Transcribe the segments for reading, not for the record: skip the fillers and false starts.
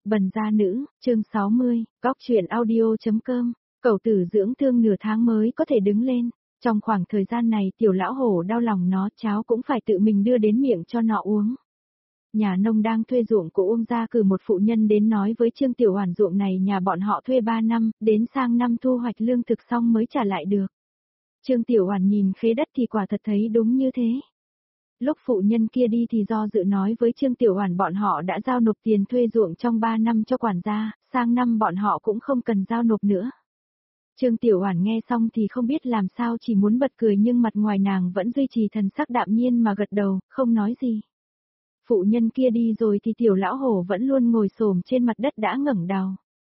Bần gia nữ, chương 60, góc truyện audio.com, cậu tử dưỡng thương nửa tháng mới có thể đứng lên. Trong khoảng thời gian này tiểu lão hổ đau lòng nó, cháo cũng phải tự mình đưa đến miệng cho nó uống. Nhà nông đang thuê ruộng của Uông gia cử một phụ nhân đến nói với Trương Tiểu Hoàn ruộng này nhà bọn họ thuê 3 năm, đến sang năm thu hoạch lương thực xong mới trả lại được. Trương Tiểu Hoàn nhìn khế đất thì quả thật thấy đúng như thế. Lúc phụ nhân kia đi thì do dự nói với Trương Tiểu Hoàn bọn họ đã giao nộp tiền thuê ruộng trong 3 năm cho quản gia, sang năm bọn họ cũng không cần giao nộp nữa. Trương Tiểu Hoàn nghe xong thì không biết làm sao, chỉ muốn bật cười nhưng mặt ngoài nàng vẫn duy trì thần sắc đạm nhiên mà gật đầu, không nói gì. Phụ nhân kia đi rồi thì tiểu lão hổ vẫn luôn ngồi xổm trên mặt đất đã ngẩng đầu.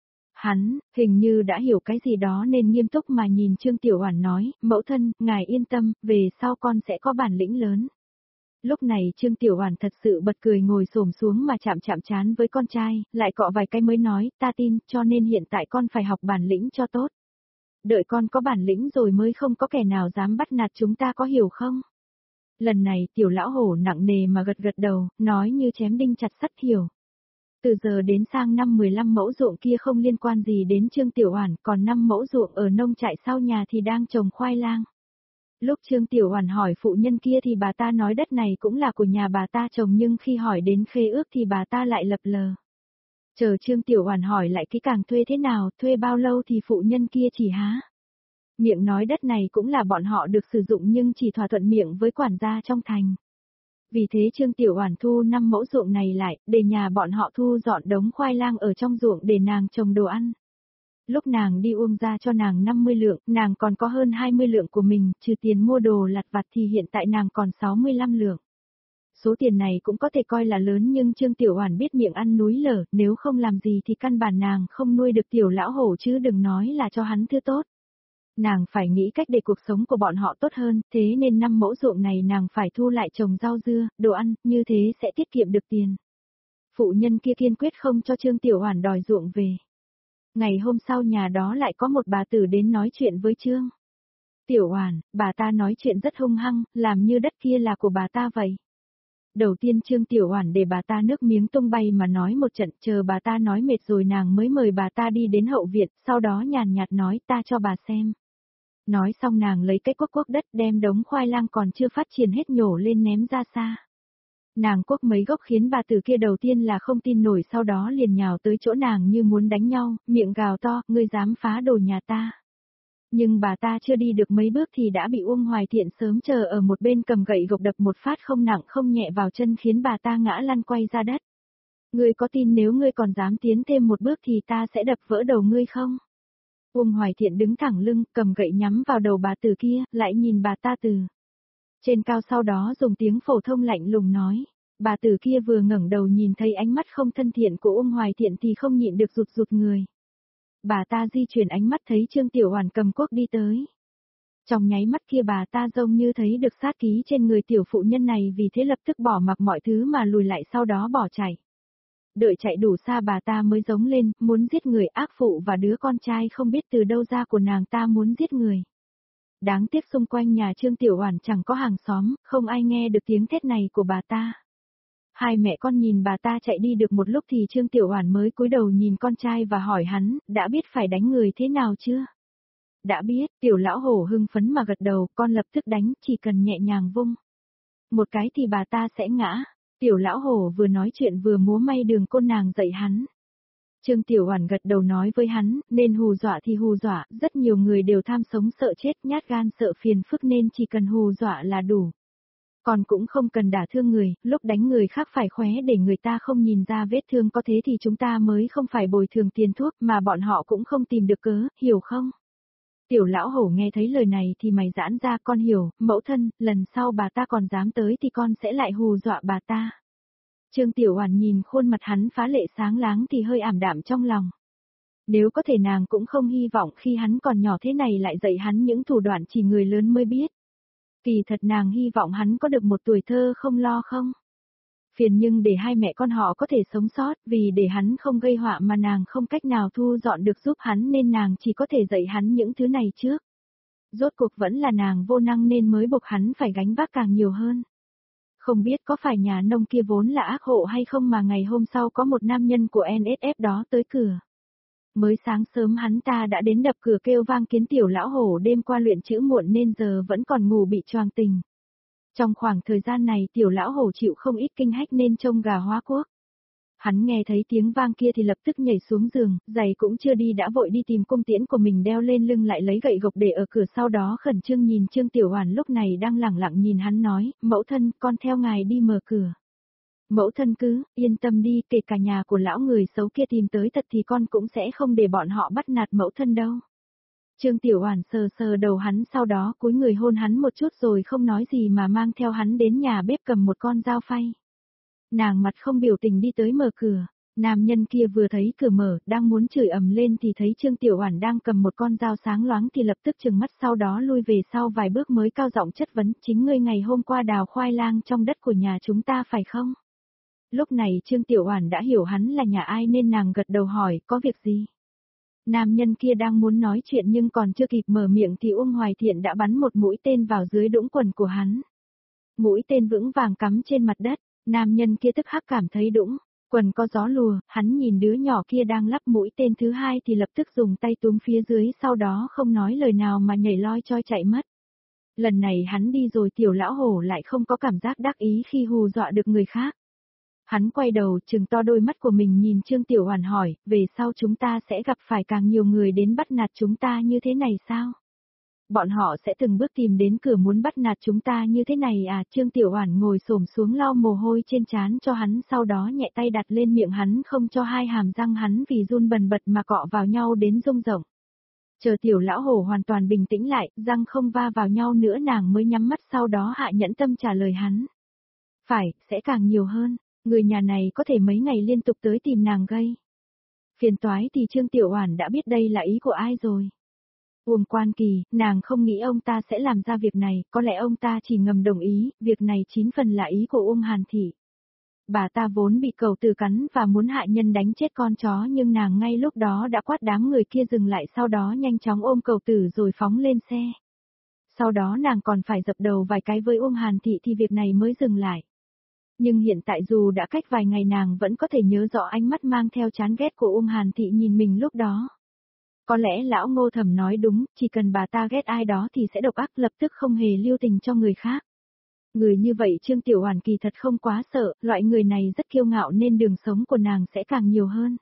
Hắn, hình như đã hiểu cái gì đó nên nghiêm túc mà nhìn Trương Tiểu Hoàn nói, mẫu thân, ngài yên tâm, về sau con sẽ có bản lĩnh lớn. Lúc này Trương Tiểu Hoàn thật sự bật cười, ngồi xổm xuống mà chạm trán với con trai, lại cọ vài cái mới nói, ta tin, cho nên hiện tại con phải học bản lĩnh cho tốt. Đợi con có bản lĩnh rồi mới không có kẻ nào dám bắt nạt chúng ta, có hiểu không? Lần này tiểu lão hổ nặng nề mà gật đầu, nói như chém đinh chặt sắt, hiểu. Từ giờ đến sang năm 15 mẫu ruộng kia không liên quan gì đến Trương Tiểu Hoàn, còn 5 mẫu ruộng ở nông trại sau nhà thì đang trồng khoai lang. Lúc Trương Tiểu Hoàn hỏi phụ nhân kia thì bà ta nói đất này cũng là của nhà bà ta trồng, nhưng khi hỏi đến khế ước thì bà ta lại lập lờ. Chờ Trương Tiểu Hoàn hỏi lại kỹ càng thuê thế nào, thuê bao lâu thì phụ nhân kia chỉ há miệng nói đất này cũng là bọn họ được sử dụng nhưng chỉ thỏa thuận miệng với quản gia trong thành. Vì thế Trương Tiểu Hoàn thu 5 mẫu ruộng này lại, để nhà bọn họ thu dọn đống khoai lang ở trong ruộng để nàng trồng đồ ăn. Lúc nàng đi Uông gia cho nàng 50 lượng, nàng còn có hơn 20 lượng của mình, trừ tiền mua đồ lặt vặt thì hiện tại nàng còn 65 lượng. Số tiền này cũng có thể coi là lớn nhưng Trương Tiểu Hoàn biết miệng ăn núi lở, nếu không làm gì thì căn bản nàng không nuôi được tiểu lão hổ chứ đừng nói là cho hắn thứ tốt. Nàng phải nghĩ cách để cuộc sống của bọn họ tốt hơn, thế nên 5 mẫu ruộng này nàng phải thu lại trồng rau dưa, đồ ăn, như thế sẽ tiết kiệm được tiền. Phụ nhân kia kiên quyết không cho Trương Tiểu Hoàn đòi ruộng về. Ngày hôm sau nhà đó lại có một bà tử đến nói chuyện với Trương Tiểu Hoàn, bà ta nói chuyện rất hung hăng, làm như đất kia là của bà ta vậy. Đầu tiên Trương Tiểu Hoàn để bà ta nước miếng tung bay mà nói một trận, chờ bà ta nói mệt rồi nàng mới mời bà ta đi đến hậu viện, sau đó nhàn nhạt nói, ta cho bà xem. Nói xong nàng lấy cái cuốc đất đem đống khoai lang còn chưa phát triển hết nhổ lên ném ra xa. Nàng cuốc mấy gốc khiến bà tử kia đầu tiên là không tin nổi, sau đó liền nhào tới chỗ nàng như muốn đánh nhau, miệng gào to, ngươi dám phá đồ nhà ta. Nhưng bà ta chưa đi được mấy bước thì đã bị Uông Hoài Thiện sớm chờ ở một bên cầm gậy gộc đập một phát không nặng không nhẹ vào chân khiến bà ta ngã lăn quay ra đất. Ngươi có tin nếu ngươi còn dám tiến thêm một bước thì ta sẽ đập vỡ đầu ngươi không? Uông Hoài Thiện đứng thẳng lưng, cầm gậy nhắm vào đầu bà tử kia, lại nhìn bà ta từ trên cao, sau đó dùng tiếng phổ thông lạnh lùng nói. Bà tử kia vừa ngẩng đầu nhìn thấy ánh mắt không thân thiện của Uông Hoài Thiện thì không nhịn được rụt người. Bà ta di chuyển ánh mắt thấy Trương Tiểu Hoàn cầm cuốc đi tới. Trong nháy mắt kia bà ta giống như thấy được sát khí trên người tiểu phụ nhân này, vì thế lập tức bỏ mặc mọi thứ mà lùi lại, sau đó bỏ chạy. Đợi chạy đủ xa bà ta mới giống lên, muốn giết người, ác phụ và đứa con trai không biết từ đâu ra của nàng ta muốn giết người. Đáng tiếc xung quanh nhà Trương Tiểu Hoàn chẳng có hàng xóm, không ai nghe được tiếng thét này của bà ta. Hai mẹ con nhìn bà ta chạy đi được một lúc thì Trương Tiểu Hoàn mới cúi đầu nhìn con trai và hỏi hắn, đã biết phải đánh người thế nào chưa? Đã biết, tiểu lão hổ hưng phấn mà gật đầu, con lập tức đánh, chỉ cần nhẹ nhàng vung một cái thì bà ta sẽ ngã. Tiểu lão hổ vừa nói chuyện vừa múa may đường côn nàng dạy hắn. Trương Tiểu Hoàn gật đầu nói với hắn, nên hù dọa thì hù dọa, rất nhiều người đều tham sống sợ chết, nhát gan sợ phiền phức nên chỉ cần hù dọa là đủ. Còn cũng không cần đả thương người, lúc đánh người khác phải khóe để người ta không nhìn ra vết thương, có thế thì chúng ta mới không phải bồi thường tiền thuốc mà bọn họ cũng không tìm được cớ, hiểu không? Tiểu lão hổ nghe thấy lời này thì mày giãn ra, con hiểu, mẫu thân, lần sau bà ta còn dám tới thì con sẽ lại hù dọa bà ta. Trương Tiểu Hoàn nhìn khuôn mặt hắn phá lệ sáng láng thì hơi ảm đạm trong lòng. Nếu có thể nàng cũng không hy vọng khi hắn còn nhỏ thế này lại dạy hắn những thủ đoạn chỉ người lớn mới biết. Kỳ thật nàng hy vọng hắn có được một tuổi thơ không lo không. Phiền nhưng để hai mẹ con họ có thể sống sót, vì để hắn không gây họa mà nàng không cách nào thu dọn được giúp hắn nên nàng chỉ có thể dạy hắn những thứ này trước. Rốt cuộc vẫn là nàng vô năng nên mới buộc hắn phải gánh vác càng nhiều hơn. Không biết có phải nhà nông kia vốn là ác hộ hay không mà ngày hôm sau có một nam nhân của NSF đó tới cửa. Mới sáng sớm hắn ta đã đến đập cửa kêu vang kiến tiểu lão hổ đêm qua luyện chữ muộn nên giờ vẫn còn ngủ bị choàng tình. Trong khoảng thời gian này tiểu lão hổ chịu không ít kinh hách nên trông gà hóa quốc. Hắn nghe thấy tiếng vang kia thì lập tức nhảy xuống giường, giày cũng chưa đi đã vội đi tìm cung tiễn của mình đeo lên lưng lại lấy gậy gộc để ở cửa, sau đó khẩn trương nhìn Trương Tiểu Hoàn lúc này đang lẳng lặng nhìn hắn nói, mẫu thân con theo ngài đi mở cửa. Mẫu thân cứ yên tâm đi, kể cả nhà của lão người xấu kia tìm tới thật thì con cũng sẽ không để bọn họ bắt nạt mẫu thân đâu. Trương Tiểu Hoàn sờ sờ đầu hắn, sau đó cúi người hôn hắn một chút rồi không nói gì mà mang theo hắn đến nhà bếp cầm một con dao phay. Nàng mặt không biểu tình đi tới mở cửa, nam nhân kia vừa thấy cửa mở, đang muốn chửi ầm lên thì thấy Trương Tiểu Hoàn đang cầm một con dao sáng loáng thì lập tức trừng mắt, sau đó lui về sau vài bước mới cao giọng chất vấn, chính ngươi ngày hôm qua đào khoai lang trong đất của nhà chúng ta phải không? Lúc này Trương Tiểu Hoàn đã hiểu hắn là nhà ai nên nàng gật đầu hỏi, có việc gì? Nam nhân kia đang muốn nói chuyện nhưng còn chưa kịp mở miệng thì Uông Hoài Thiện đã bắn một mũi tên vào dưới đũng quần của hắn. Mũi tên vững vàng cắm trên mặt đất, nam nhân kia tức khắc cảm thấy đũng quần có gió lùa, hắn nhìn đứa nhỏ kia đang lắp mũi tên thứ hai thì lập tức dùng tay túm phía dưới, sau đó không nói lời nào mà nhảy loi choi chạy mất. Lần này hắn đi rồi tiểu lão hổ lại không có cảm giác đắc ý khi hù dọa được người khác. Hắn quay đầu trừng to đôi mắt của mình nhìn Trương Tiểu Hoàn hỏi, về sau chúng ta sẽ gặp phải càng nhiều người đến bắt nạt chúng ta như thế này sao? Bọn họ sẽ từng bước tìm đến cửa muốn bắt nạt chúng ta như thế này à? Trương Tiểu Hoàn ngồi xổm xuống lau mồ hôi trên trán cho hắn, sau đó nhẹ tay đặt lên miệng hắn không cho hai hàm răng hắn vì run bần bật mà cọ vào nhau đến rung rộng. Chờ tiểu lão hổ hoàn toàn bình tĩnh lại, răng không va vào nhau nữa nàng mới nhắm mắt, sau đó hạ nhẫn tâm trả lời hắn. Phải, sẽ càng nhiều hơn. Người nhà này có thể mấy ngày liên tục tới tìm nàng gây phiền toái thì Trương Tiểu Hoàn đã biết đây là ý của ai rồi. Uông Quan Kỳ, nàng không nghĩ ông ta sẽ làm ra việc này, có lẽ ông ta chỉ ngầm đồng ý, việc này 9 phần là ý của Uông Hàn Thị. Bà ta vốn bị cẩu tử cắn và muốn hại nhân đánh chết con chó nhưng nàng ngay lúc đó đã quát đám người kia dừng lại, sau đó nhanh chóng ôm cẩu tử rồi phóng lên xe. Sau đó nàng còn phải dập đầu vài cái với Uông Hàn Thị thì việc này mới dừng lại. Nhưng hiện tại dù đã cách vài ngày nàng vẫn có thể nhớ rõ ánh mắt mang theo chán ghét của Uông Hàn Thị nhìn mình lúc đó. Có lẽ lão Ngô Thẩm nói đúng, chỉ cần bà ta ghét ai đó thì sẽ độc ác lập tức không hề lưu tình cho người khác. Người như vậy Trương Tiểu Hoàn kỳ thật không quá sợ, loại người này rất kiêu ngạo nên đường sống của nàng sẽ càng nhiều hơn.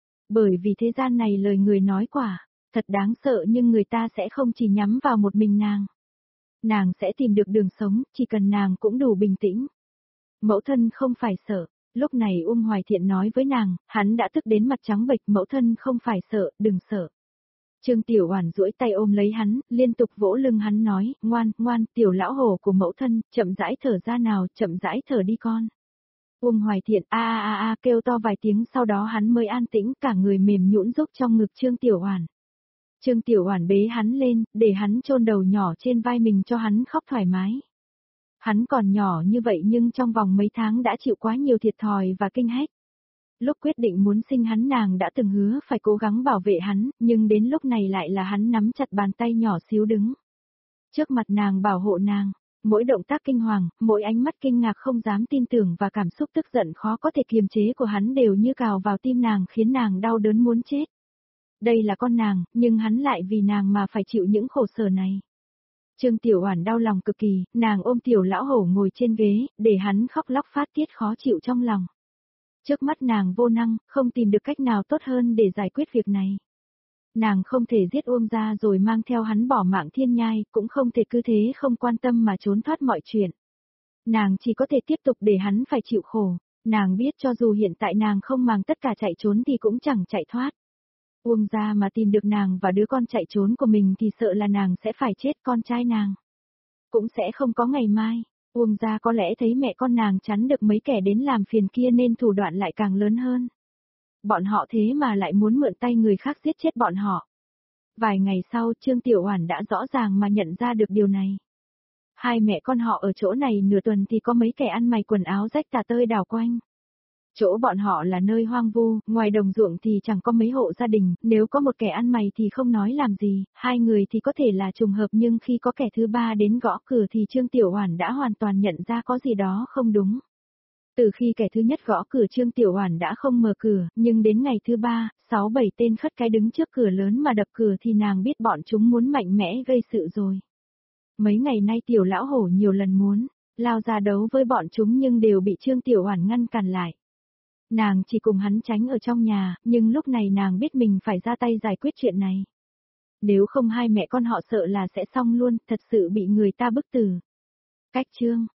Bởi vì thế gian này lời người nói quả, thật đáng sợ nhưng người ta sẽ không chỉ nhắm vào một mình nàng. Nàng sẽ tìm được đường sống, chỉ cần nàng cũng đủ bình tĩnh. Mẫu thân không phải sợ, lúc này Uông Hoài Thiện nói với nàng, hắn đã tức đến mặt trắng bệch, mẫu thân không phải sợ, đừng sợ. Trương Tiểu Hoàn duỗi tay ôm lấy hắn, liên tục vỗ lưng hắn nói, ngoan, ngoan, tiểu lão hổ của mẫu thân, chậm rãi thở ra nào, chậm rãi thở đi con. Uông Hoài Thiện kêu to vài tiếng, sau đó hắn mới an tĩnh, cả người mềm nhũn rúc trong ngực Trương Tiểu Hoàn. Trương Tiểu Hoàn bế hắn lên, để hắn chôn đầu nhỏ trên vai mình cho hắn khóc thoải mái. Hắn còn nhỏ như vậy nhưng trong vòng mấy tháng đã chịu quá nhiều thiệt thòi và kinh hách. Lúc quyết định muốn sinh hắn nàng đã từng hứa phải cố gắng bảo vệ hắn, nhưng đến lúc này lại là hắn nắm chặt bàn tay nhỏ xíu đứng trước mặt nàng bảo hộ nàng. Mỗi động tác kinh hoàng, mỗi ánh mắt kinh ngạc không dám tin tưởng và cảm xúc tức giận khó có thể kiềm chế của hắn đều như cào vào tim nàng khiến nàng đau đớn muốn chết. Đây là con nàng, nhưng hắn lại vì nàng mà phải chịu những khổ sở này. Trương Tiểu Hoàn đau lòng cực kỳ, nàng ôm tiểu lão hổ ngồi trên ghế, để hắn khóc lóc phát tiết khó chịu trong lòng. Trước mắt nàng vô năng, không tìm được cách nào tốt hơn để giải quyết việc này. Nàng không thể giết Uông gia rồi mang theo hắn bỏ mạng thiên nhai, cũng không thể cứ thế không quan tâm mà trốn thoát mọi chuyện. Nàng chỉ có thể tiếp tục để hắn phải chịu khổ, nàng biết cho dù hiện tại nàng không mang tất cả chạy trốn thì cũng chẳng chạy thoát. Uông gia mà tìm được nàng và đứa con chạy trốn của mình thì sợ là nàng sẽ phải chết, con trai nàng cũng sẽ không có ngày mai. Uông gia có lẽ thấy mẹ con nàng chắn được mấy kẻ đến làm phiền kia nên thủ đoạn lại càng lớn hơn. Bọn họ thế mà lại muốn mượn tay người khác giết chết bọn họ. Vài ngày sau Trương Tiểu Hoàn đã rõ ràng mà nhận ra được điều này. Hai mẹ con họ ở chỗ này nửa tuần thì có mấy kẻ ăn mày quần áo rách tả tơi đảo quanh. Chỗ bọn họ là nơi hoang vu, ngoài đồng ruộng thì chẳng có mấy hộ gia đình, nếu có một kẻ ăn mày thì không nói làm gì, hai người thì có thể là trùng hợp nhưng khi có kẻ thứ ba đến gõ cửa thì Trương Tiểu Oản đã hoàn toàn nhận ra có gì đó không đúng. Từ khi kẻ thứ nhất gõ cửa Trương Tiểu Oản đã không mở cửa, nhưng đến ngày thứ ba, 6-7 tên khất cái đứng trước cửa lớn mà đập cửa thì nàng biết bọn chúng muốn mạnh mẽ gây sự rồi. Mấy ngày nay Tiểu Lão Hổ nhiều lần muốn lao ra đấu với bọn chúng nhưng đều bị Trương Tiểu Oản ngăn cản lại. Nàng chỉ cùng hắn tránh ở trong nhà, nhưng lúc này nàng biết mình phải ra tay giải quyết chuyện này. Nếu không hai mẹ con họ sợ là sẽ xong luôn, thật sự bị người ta bức tử. Cách chương